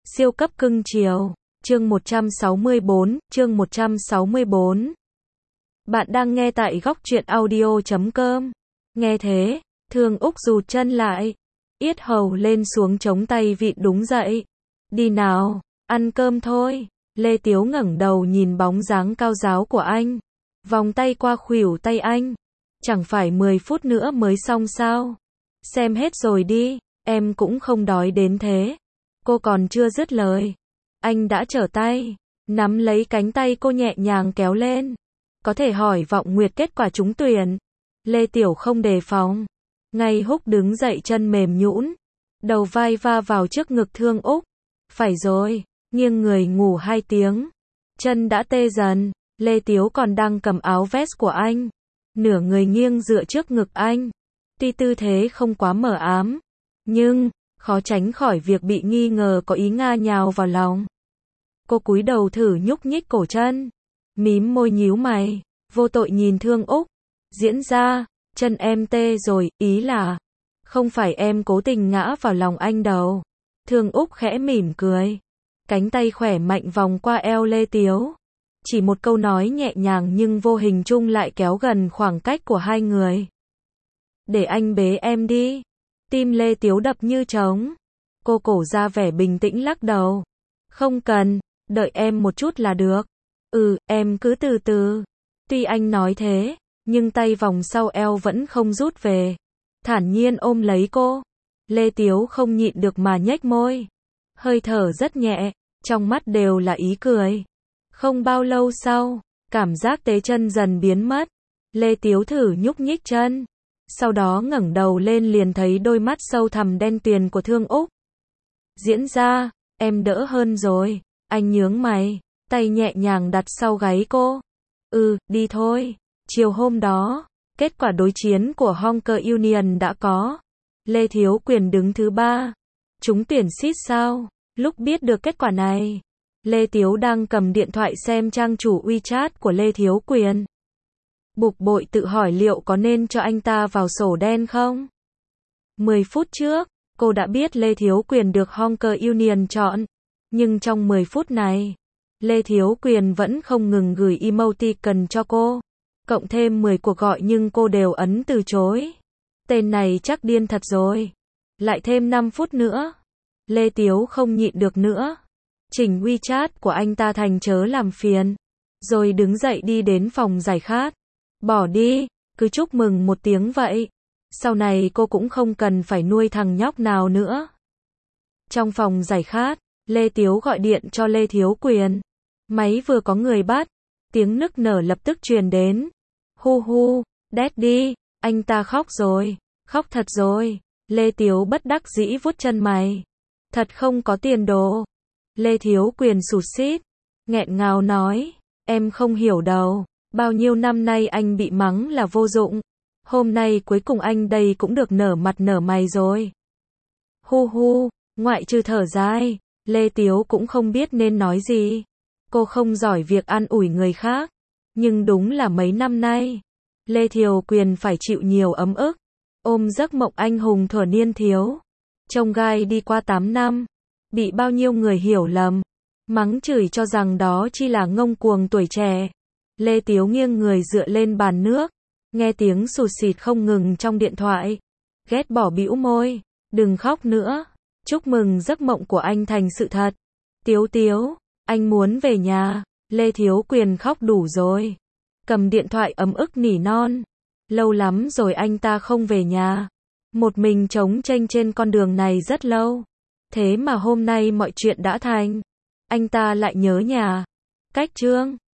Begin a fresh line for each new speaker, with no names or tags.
Siêu cấp cưng chiều. Chương 164, chương 164. Bạn đang nghe tại góc truyện audio.com. Nghe thế, Thương Úc rụt chân lại, yết hầu lên xuống chống tay vịn đúng dậy. Đi nào, ăn cơm thôi. Lê Tiếu ngẩng đầu nhìn bóng dáng cao ráo của anh, vòng tay qua khuỷu tay anh. Chẳng phải 10 phút nữa mới xong sao? Xem hết rồi đi, em cũng không đói đến thế. Cô còn chưa dứt lời, anh đã trở tay, nắm lấy cánh tay cô nhẹ nhàng kéo lên. Có thể hỏi Vọng Nguyệt kết quả trúng tuyển. Lê Tiểu không đề phòng, ngay húc đứng dậy, chân mềm nhũn, đầu vai va vào trước ngực Thương Úc. Phải rồi, nghiêng người ngủ 2 tiếng, chân đã tê dần. Lê Tiếu còn đang cầm áo vest của anh, nửa người nghiêng dựa trước ngực anh. Tuy tư thế không quá mờ ám, nhưng khó tránh khỏi việc bị nghi ngờ có ý nga nhào vào lòng. Cô cúi đầu thử nhúc nhích cổ chân, mím môi nhíu mày, vô tội nhìn Thương Úc. Diễn ra, chân em tê rồi, ý là không phải em cố tình ngã vào lòng anh đâu. Thương Úc khẽ mỉm cười, cánh tay khỏe mạnh vòng qua eo Lê Tiếu. Chỉ một câu nói nhẹ nhàng nhưng vô hình chung lại kéo gần khoảng cách của hai người. Để anh bế em đi. Tim Lê Tiếu đập như trống. Cô cổ ra vẻ bình tĩnh lắc đầu. Không cần, đợi em một chút là được. Em cứ từ từ. Tuy anh nói thế, nhưng tay vòng sau eo vẫn không rút về. Thản nhiên ôm lấy cô. Lê Tiếu không nhịn được mà nhếch môi. Hơi thở rất nhẹ, trong mắt đều là ý cười. Không bao lâu sau, cảm giác tế chân dần biến mất. Lê Tiếu thử nhúc nhích chân, sau đó ngẩng đầu lên liền thấy đôi mắt sâu thẳm đen tuyền của Thương Úc. Diễn ra, em đỡ hơn rồi. Anh nhướng mày, tay nhẹ nhàng đặt sau gáy cô. Đi thôi. Chiều hôm đó, kết quả đối chiến của Honker Union đã có. Lê Thiếu Quyền đứng thứ 3. Trúng tuyển SIT sao? Lúc biết được kết quả này, Lê Tiếu đang cầm điện thoại xem trang chủ WeChat của Lê Thiếu Quyền. Bực bội tự hỏi liệu có nên cho anh ta vào sổ đen không? 10 phút trước, cô đã biết Lê Thiếu Quyền được Honker Union chọn. Nhưng trong 10 phút này, Lê Thiếu Quyền vẫn không ngừng gửi emoticon cho cô. Cộng thêm 10 cuộc gọi nhưng cô đều ấn từ chối. Tên này chắc điên thật rồi. Lại thêm 5 phút nữa. Lê Tiếu không nhịn được nữa. Chỉnh WeChat của anh ta thành chớ làm phiền. Rồi đứng dậy đi đến phòng giải khát. Bỏ đi, cứ chúc mừng một tiếng vậy. Sau này cô cũng không cần phải nuôi thằng nhóc nào nữa. Trong phòng giải khát, Lê Tiếu gọi điện cho Lê Thiếu Quyền. Máy vừa có người bắt, tiếng nức nở lập tức truyền đến. Hu, Daddy, anh ta khóc rồi, khóc thật rồi. Lê Tiếu bất đắc dĩ vuốt chân mày. Thật không có tiền đồ. Lê Thiếu Quyền sụt sít, nghẹn ngào nói, em không hiểu đâu. Bao nhiêu năm nay anh bị mắng là vô dụng. Hôm nay cuối cùng anh đây cũng được nở mặt nở mày rồi. Hu, ngoại trừ thở dài, Lê Tiếu cũng không biết nên nói gì. Cô không giỏi việc an ủi người khác. Nhưng đúng là mấy năm nay, Lê Thiếu Quyền phải chịu nhiều ấm ức. Ôm giấc mộng anh hùng thuở niên thiếu. Trông gai đi qua 8 năm. Bị bao nhiêu người hiểu lầm, mắng chửi cho rằng đó chỉ là ngông cuồng tuổi trẻ. Lê Tiếu nghiêng người dựa lên bàn nước, nghe tiếng sụt sịt không ngừng trong điện thoại. Ghét bỏ bĩu môi, đừng khóc nữa. Chúc mừng giấc mộng của anh thành sự thật. Tiếu, anh muốn về nhà. Lê Thiếu Quyền khóc đủ rồi. Cầm điện thoại ấm ức nỉ non. Lâu lắm rồi anh ta không về nhà. Một mình trống chênh trên con đường này rất lâu. Thế mà hôm nay mọi chuyện đã thành. Anh ta lại nhớ nhà. Cách chương